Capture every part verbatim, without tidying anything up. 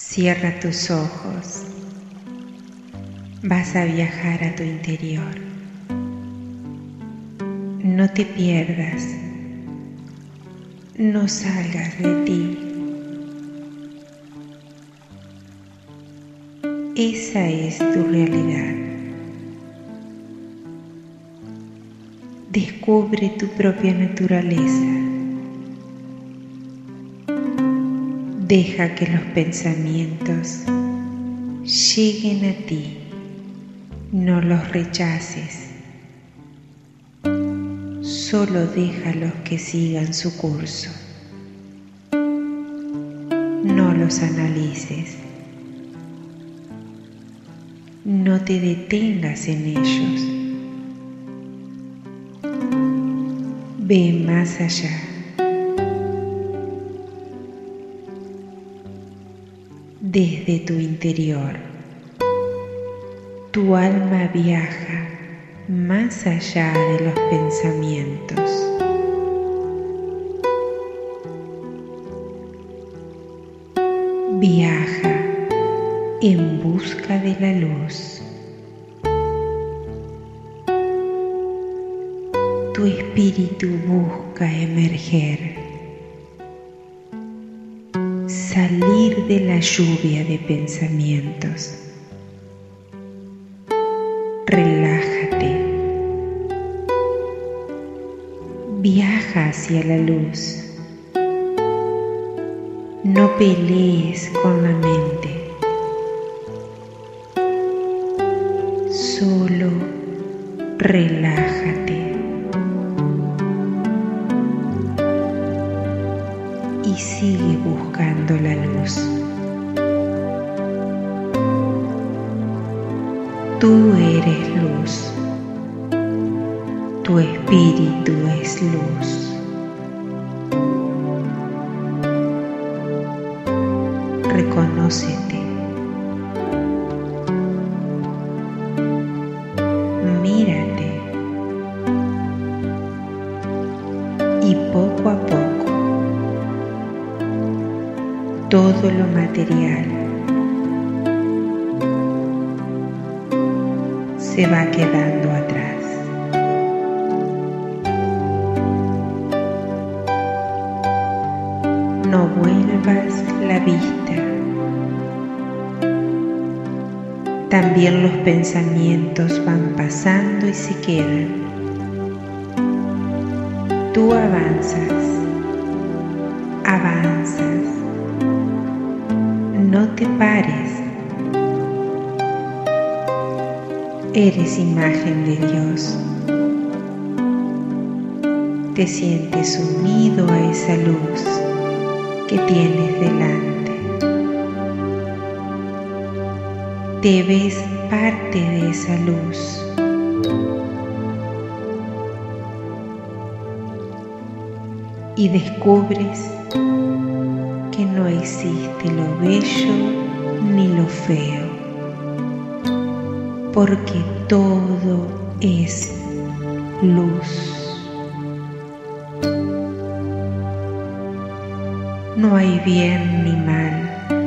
Cierra tus ojos. Vas a viajar a tu interior. No te pierdas. No salgas de ti. Esa es tu realidad. Descubre tu propia naturaleza. Deja que los pensamientos lleguen a ti. No los rechaces. Solo déjalos que sigan su curso. No los analices. No te detengas en ellos. Ve más allá. Desde tu interior, tu alma viaja más allá de los pensamientos. Viaja en busca de la luz. Tu espíritu busca emerger, salir de la lluvia de pensamientos. Relájate. Viaja hacia la luz. No pelees con la mente. Solo relájate. Y sigue buscando la luz. Tú eres luz. Tu espíritu es luz. Reconócete. Mírate. Y poco a poco todo lo material se va quedando atrás. No vuelvas la vista. También los pensamientos van pasando y se quedan. Tú avanzas, avanzas. No te pares. Eres imagen de Dios. Te sientes unido a esa luz que tienes delante. Te ves parte de esa luz. Y descubres que no existe lo bello ni lo feo, porque todo es luz. No hay bien ni mal,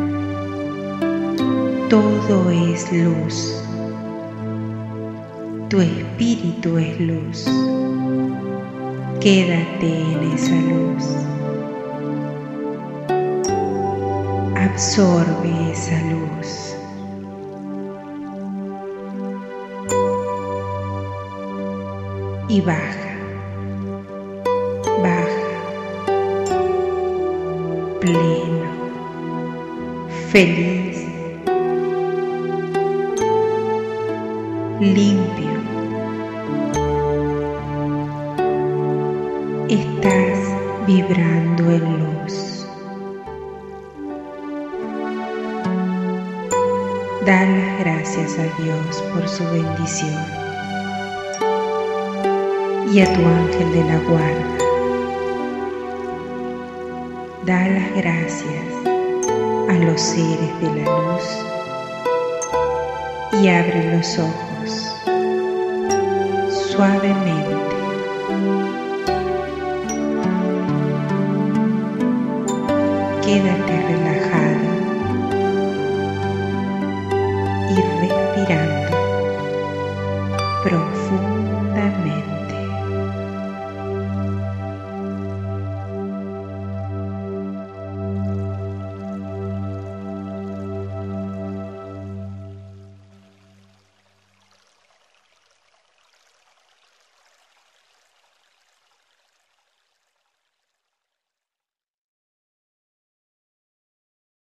todo es luz. Tu espíritu es luz. Quédate en esa luz. Absorbe esa luz. Y baja, baja, pleno, feliz, limpio. Estás vibrando en luz. Da las gracias a Dios por su bendición y a tu ángel de la guarda. Da las gracias a los seres de la luz y abre los ojos suavemente. Quédate relajado profundo.